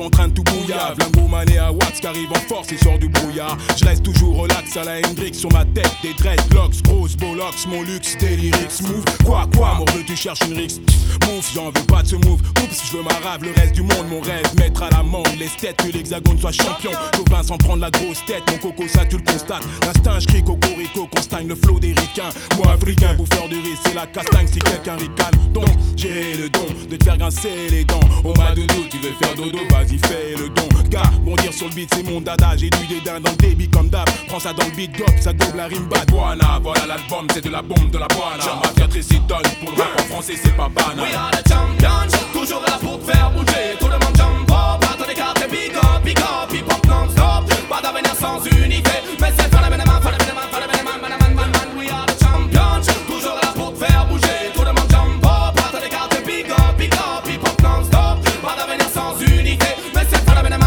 sont en train de tout bouillave. Lingo mané à Watts qui arrive en force et sort du brouillard. Je reste toujours relax à la Hendrix sur ma tête. Des dreadlocks, grosse bollocks, mon luxe, délirix. Move, quoi, mon veux tu cherches une rix. Move, j'en veux pas de ce move. Oups, je veux ma rave, le reste du monde. Mon rêve, mettre à l'amende l'esthète, que l'hexagone soit champion. Chauvin sans prendre la grosse tête, mon coco ça tu le constates. L'instinct, je crie cocorico, qu'on stagne le flow des ricains. Moi africain, bouffeur de riz, c'est la castagne si quelqu'un ricane. Donc, j'ai le don de te faire grincer les dents. Oh ma doudou, tu veux faire dodo, vas-y fais le don. Gars, bondir sur le beat, c'est mon dada. J'ai du dédain dans le débit comme d'hab. Prends ça dans le beat, gop, ça double la rime bad. Voilà l'album, c'est de la bombe de la boana. Ma fierté s'étonne, pour le rap en français c'est pas banal. We are the champions, toujours là pour te faire bouger. Tout le monde jump up, batte les cartes, big up, hip hop non-stop. Pas d'avenir sans unité, mais c'est phénoménalement. We are the champions, toujours là pour te faire bouger. Tout le monde jump up, batte les cartes, big up, hip hop non-stop. Pas d'avenir sans unité, mais c'est phénoménalement.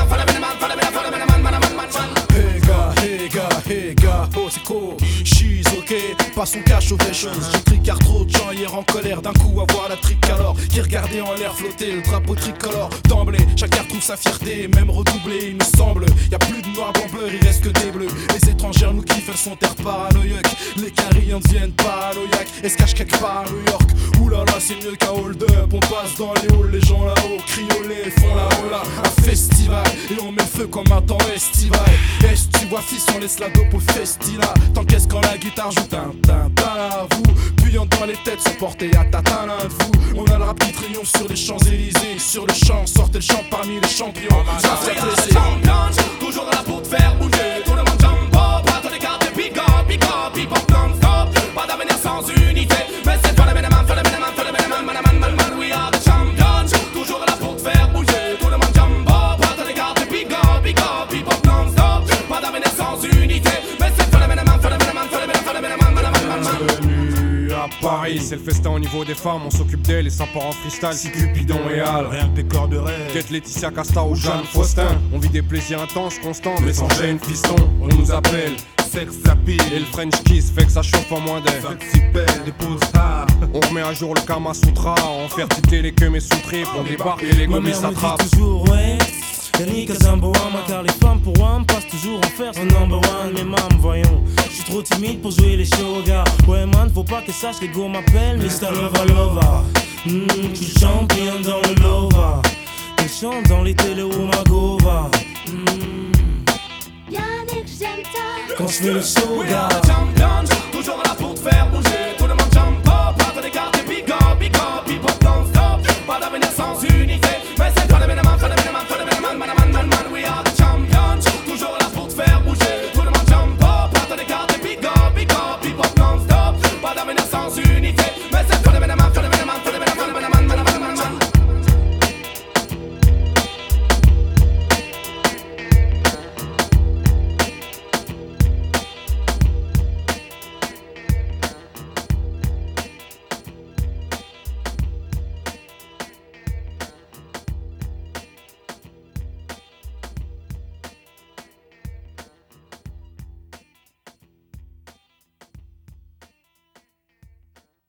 Hey gars, oh c'est cool, she's ok, pas son cash ovation. J'écris car trop de gens hier en colère d'un coup à voir la tricolore qui regardait en l'air flotter le drapeau tricolore. D'emblée, chacun retrouve sa fierté, même redoublée il nous semble. Y'a plus de noirs blancs il reste que des bleus. Les étrangères nous kiffent, elles sont terre paranoïaques. Les Cariens deviennent paranoïaques et se cachent quelque part à New York. Oulala c'est mieux qu'un hold up, on passe dans les halls, les gens là-haut crioler, font la hola. Un festival et on met le feu comme un temps estival. Est-ce tu vois fils, on laisse la dope au festina. T'encaisses quand la guitare joue à vous. Puyant dans les têtes, sont portés à tatin l'un de vous. On a le rap qui triomphe sur les Champs-Élysées. Sur le champ, sortez le champ parmi les champions. Ça fait plaisir. Toujours là pour te faire bouger. Tout le monde jump up, batte les cartes, big up, hip hop non-stop. Pas d'avenir sans unité, mais c'est phénoménalement. We are the champions, toujours là pour te faire bouger. Tout le monde jump up, batte les cartes, big up, hip hop non-stop. Pas d'avenir sans unité, mais c'est phénoménalement. À Paris, c'est le festin au niveau des femmes. On s'occupe d'elles et ça part en freestyle. Si Cupidon et Al, rien que des corps de rêve. Quête Laetitia Casta ou Jeanne Faustin. On vit des plaisirs intenses, constants, mais sans gêne, fiston. On nous appelle Sex Zappi. Et le French kiss fait que ça chauffe en moins d'air. Des pauses hard. On remet à jour le Kama Sutra. On fait titer les queues mais sous trip. On débarque et les gommis s'attrapent. Toujours ouais. Yannick à Zamboama, car les femmes pour one passent toujours en faire son number one. Mais mam, voyons, je suis trop timide pour jouer les shows, gars. Ouais man, faut pas que sache les go m'appellent Mr. Lova Lova. Tu chantes bien dans le Lova. Tu chantes dans les télé ou Magova. Yannick, j'aime ta. Quand je fais le show, gars.